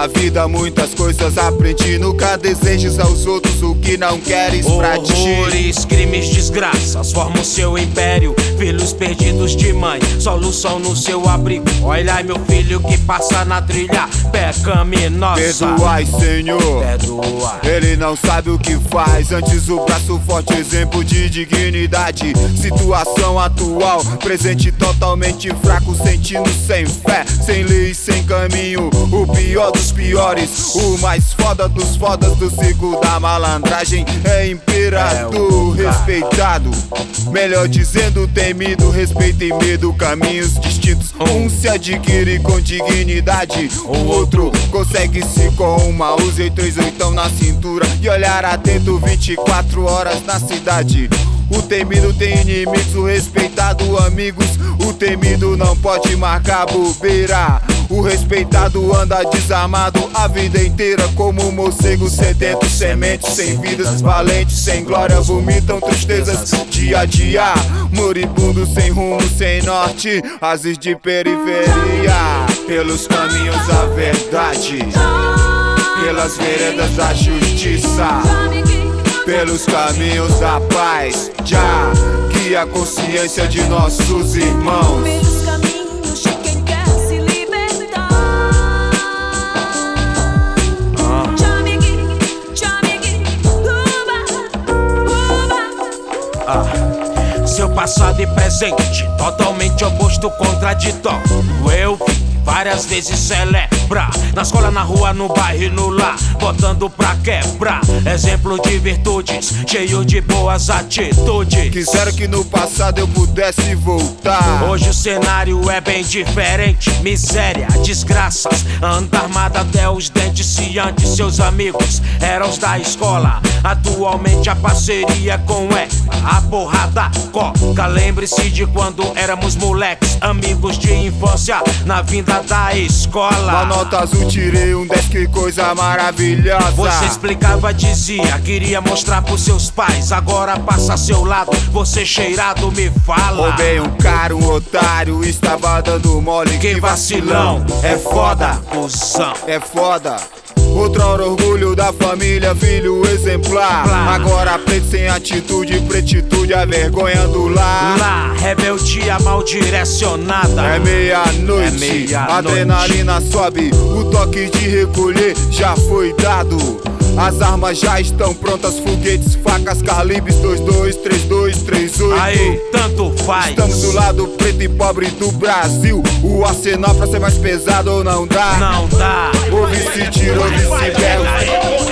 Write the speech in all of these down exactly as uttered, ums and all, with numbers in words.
Na vida muitas coisas aprendi, nunca desejes aos outros o que não queres pra ti. Horrores, crimes, desgraças formam seu império. Filhos perdidos de mãe, solução no seu abrigo. Olha meu filho que passa na trilha pecaminosa. Perdoai, Senhor, Perdoai. ele não sabe o que faz. Antes o braço forte, exemplo de dignidade. Situação atual, presente totalmente fraco, sentindo sem fé, sem lei, sem caminho. O pior dos piores, o mais foda dos fodas do ciclo da malandragem. É imperador, respeitado, melhor dizendo temido. Respeito e medo, caminhos distintos. Um se adquire com dignidade, o outro consegue-se com uma usa e três oitão na cintura e olhar atento vinte e quatro horas na cidade. O temido tem inimigos, o respeitado amigos. O temido não pode marcar bobeira. O respeitado anda desarmado a vida inteira, como um morcego sedento, sementes sem vidas, valentes sem glória, vomitam tristezas dia a dia. Moribundo sem rumo, sem norte, ases de periferia. Pelos caminhos da verdade, pelas veredas da justiça, pelos caminhos da paz, já guia a consciência de nossos irmãos. Pelos caminhos de quem quer se libertar. Ah. Chamigui, chamigui, uba, uba. Ah. Seu passado e presente, totalmente oposto, contraditório. Eu vi várias vezes celebrar, na escola, na rua, no bairro e no lar, botando pra quebrar. Exemplo de virtudes, cheio de boas atitudes. Quisera que no passado eu pudesse voltar. Hoje o cenário é bem diferente. Miséria, desgraças, anda armada até os dentes. Se antes seus amigos eram os da escola, atualmente a parceria com é a porrada coca. Lembre-se de quando éramos moleques, amigos de infância, na vinda da escola. Na nota azul tirei um dez, que coisa maravilhosa. Você explicava, dizia, queria mostrar pros seus pais. Agora passa a seu lado, você cheirado me fala. Roubei um cara, um otário, estava dando mole. Que vacilão, é foda, cuzão. É foda. Outrora orgulho da família, filho exemplar. Agora preto sem atitude, pretitude, a vergonha do lar. Lá, rebeldia mal direcionada. É meia-noite, É meia-noite. adrenalina sobe, o toque de recolher já foi dado. As armas já estão prontas, foguetes, facas, calibres dois dois, três dois, três oito. Aí, tanto faz. Estamos do lado preto e pobre do Brasil. O arsenal pra ser mais pesado ou não dá? Não dá. Ouve-se tiro, ouve-se berro.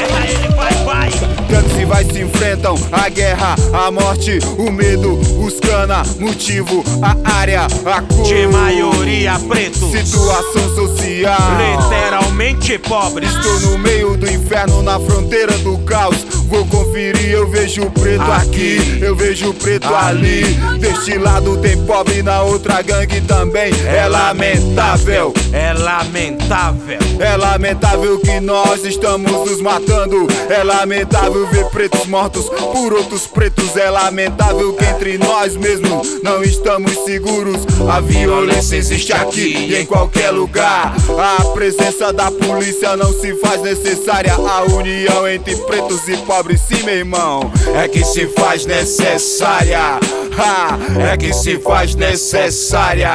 Tantos rivais se enfrentam, a guerra, a morte, o medo, os cana, motivo, a área, a cor. De maioria pretos, Situação social, literalmente pobres. estou no meio do inferno, na fronteira do caos. Vou conferir, eu vejo preto aqui, Aqui. eu vejo preto ali. Deste lado tem pobre, na outra gangue também. É lamentável, É lamentável. é lamentável que nós estamos nos matando. É lamentável ver pretos mortos por outros pretos. É lamentável que entre nós mesmos não estamos seguros. A violência existe aqui e em qualquer lugar. A presença da polícia não se faz necessária. A união entre pretos e pobres, sim, meu irmão, é que se faz necessária. Ha, é que se faz necessária.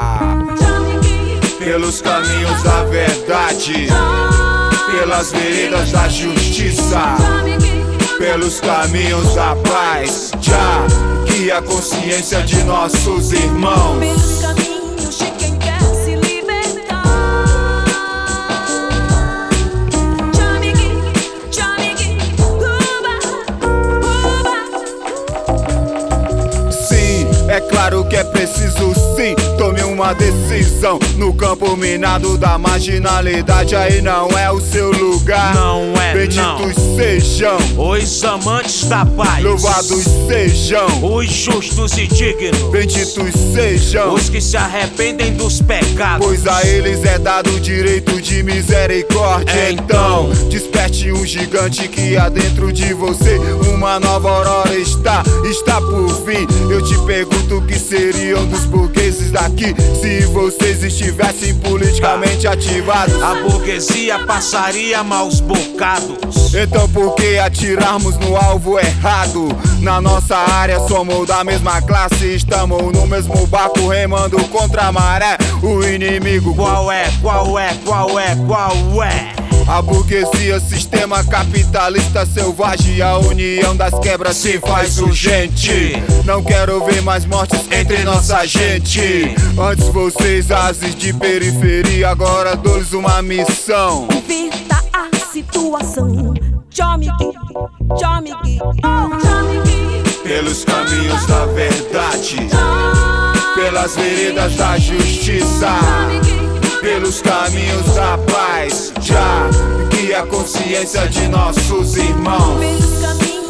Pelos caminhos da verdade, pelas veredas da justiça, pelos caminhos da paz, já guia a consciência de nossos irmãos. Pelos caminhos de quem quer se libertar. Chamigui, chamigui, uba, uba. Sim, é claro que é preciso sim. Tome uma decisão no campo minado da marginalidade. Aí não é o seu lugar. Não é, Benditos não. sejam, Os amantes da paz, louvados sejam, os justos e dignos, benditos sejam, os que se arrependem dos pecados. pois a eles é dado o direito de misericórdia. É, Então, então. desperte um gigante que há dentro de você. Uma nova aurora está, está por vir. Eu te pergunto o que seriam dos burgueses daqui se vocês estivessem politicamente ativados. A burguesia passaria maus bocados. Então por que atirarmos no alvo errado? Na nossa área somos da mesma classe, estamos no mesmo barco remando contra a maré. O inimigo Qual é, qual é, qual é, qual é? a burguesia, sistema capitalista selvagem. A união das quebras se faz urgente. Não quero ver mais mortes entre nossa gente. Antes vocês ases de periferia, agora dou-lhes uma missão. Inverta a situação. Chomiki, chomiki, oh, chomiki. Pelos caminhos da verdade, pelas veredas da justiça, pelos caminhos da paz, já guia a consciência de nossos irmãos. Pelos caminhos